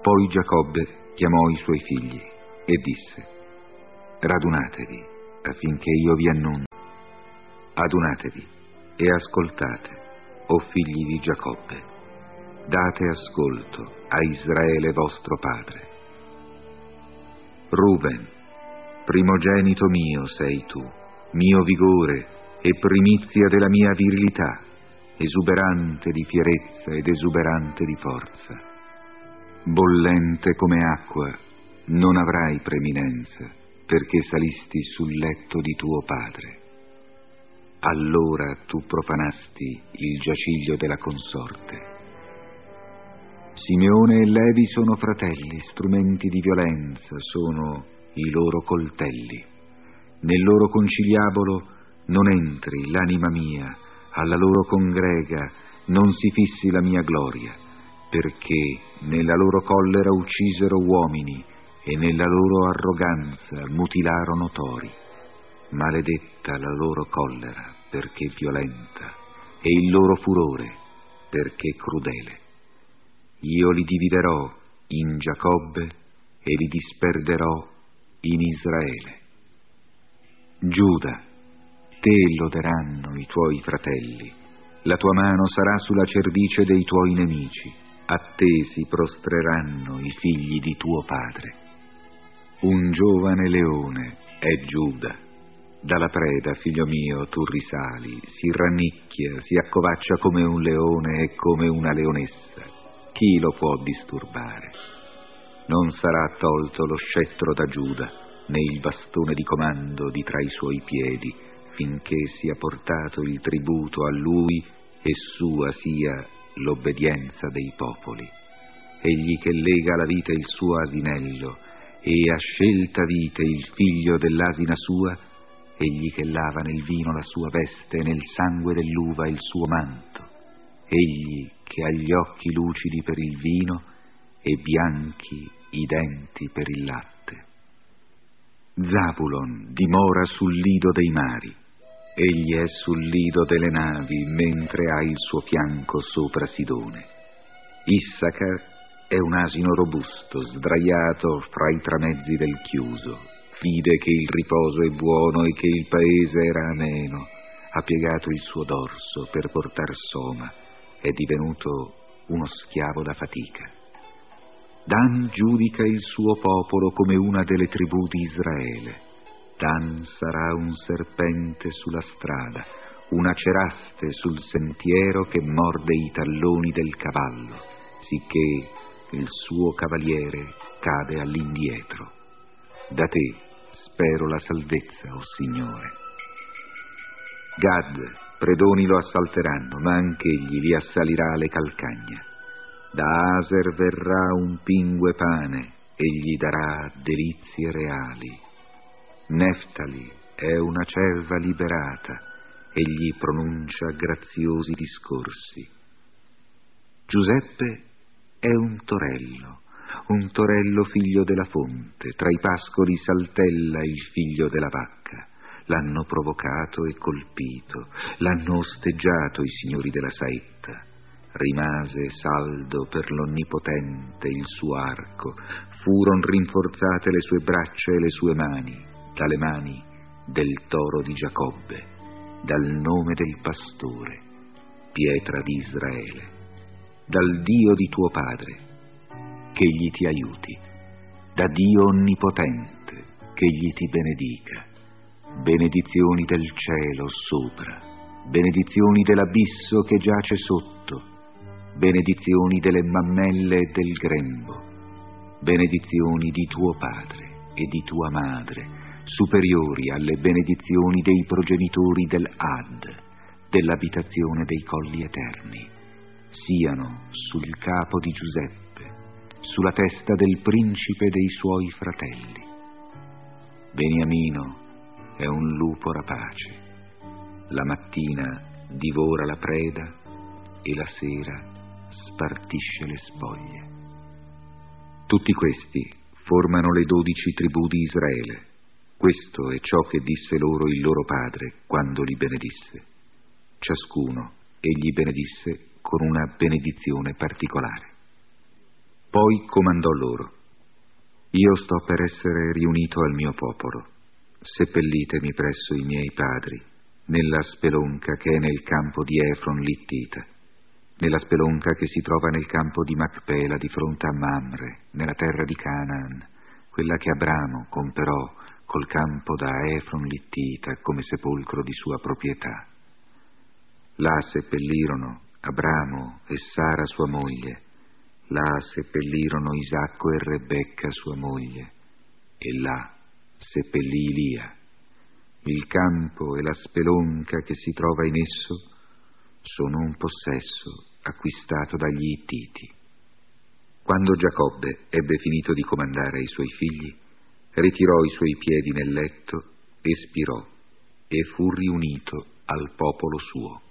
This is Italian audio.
Poi Giacobbe chiamò i suoi figli e disse: radunatevi affinché io vi annunzi. Adunatevi e ascoltate, o figli di Giacobbe, date ascolto a Israele vostro padre. Ruben, primogenito mio sei tu, mio vigore e primizia della mia virilità, esuberante di fierezza ed esuberante di forza. Bollente come acqua, non avrai preminenza, perché salisti sul letto di tuo padre. Allora tu profanasti il giaciglio della consorte. Simeone e Levi sono fratelli, strumenti di violenza sono i loro coltelli. Nel loro conciliabolo non entri l'anima mia, alla loro congrega non si fissi la mia gloria, perché nella loro collera uccisero uomini e nella loro arroganza mutilarono tori. Maledetta la loro collera, perché violenta, e il loro furore, perché crudele. Io li dividerò in Giacobbe e li disperderò in Israele. Giuda, te loderanno i tuoi fratelli, la tua mano sarà sulla cervice dei tuoi nemici, a te si prostreranno i figli di tuo padre. Un giovane leone è Giuda. Dalla preda, figlio mio, tu risali, si rannicchia, si accovaccia come un leone e come una leonessa. Chi lo può disturbare? Non sarà tolto lo scettro da Giuda, né il bastone di comando di tra i suoi piedi, finché sia portato il tributo a lui e sua sia l'obbedienza dei popoli. Egli che lega alla vite il suo asinello e a scelta vite il figlio dell'asina sua, egli che lava nel vino la sua veste e nel sangue dell'uva il suo manto, egli che ha gli occhi lucidi per il vino e bianchi i denti per il latte. Zabulon dimora sul lido dei mari, egli è sul lido delle navi, mentre ha il suo fianco sopra Sidone. Issacar è un asino robusto, sdraiato fra i tramezzi del chiuso. Vide che il riposo è buono e che il paese era ameno. Ha piegato il suo dorso per portar soma. È divenuto uno schiavo da fatica. Dan giudica il suo popolo come una delle tribù di Israele. Dan sarà un serpente sulla strada, una ceraste sul sentiero che morde i talloni del cavallo, sicché il suo cavaliere cade all'indietro. Da te spero la salvezza, o Signore. Gad, predoni lo assalteranno, ma anch'egli li assalirà le calcagna. Da Aser verrà un pingue pane, egli darà delizie reali. Neftali è una cerva liberata, egli pronuncia graziosi discorsi. Giuseppe è un torello figlio della fonte, tra i pascoli saltella il figlio della vacca. L'hanno provocato e colpito, l'hanno osteggiato i signori della saetta. Rimase saldo per l'Onnipotente il suo arco, furon rinforzate le sue braccia e le sue mani, dalle mani del toro di Giacobbe, dal nome del pastore, pietra di Israele, dal Dio di tuo padre, che egli ti aiuti, da Dio Onnipotente, che egli ti benedica. Benedizioni del cielo sopra, benedizioni dell'abisso che giace sotto, benedizioni delle mammelle e del grembo, benedizioni di tuo padre e di tua madre, superiori alle benedizioni dei progenitori dell'Ad, dell'abitazione dei colli eterni, siano sul capo di Giuseppe, sulla testa del principe dei suoi fratelli. Beniamino è un lupo rapace, la mattina divora la preda e la sera spartisce le spoglie. Tutti questi formano le 12 tribù di Israele. Questo è ciò che disse loro il loro padre quando li benedisse. Ciascuno egli benedisse con una benedizione particolare. Poi comandò loro: io sto per essere riunito al mio popolo. Seppellitemi presso i miei padri, nella spelonca che è nel campo di Efron Littita, nella spelonca che si trova nel campo di Macpela di fronte a Mamre, nella terra di Canaan, quella che Abramo comperò col campo da Efron Littita come sepolcro di sua proprietà. Là seppellirono Abramo e Sara sua moglie, là seppellirono Isacco e Rebecca sua moglie, e là seppellì Ilia. Il campo e la spelonca che si trova in esso sono un possesso acquistato dagli Ittiti. Quando Giacobbe ebbe finito di comandare ai suoi figli, ritirò i suoi piedi nel letto, espirò e fu riunito al popolo suo.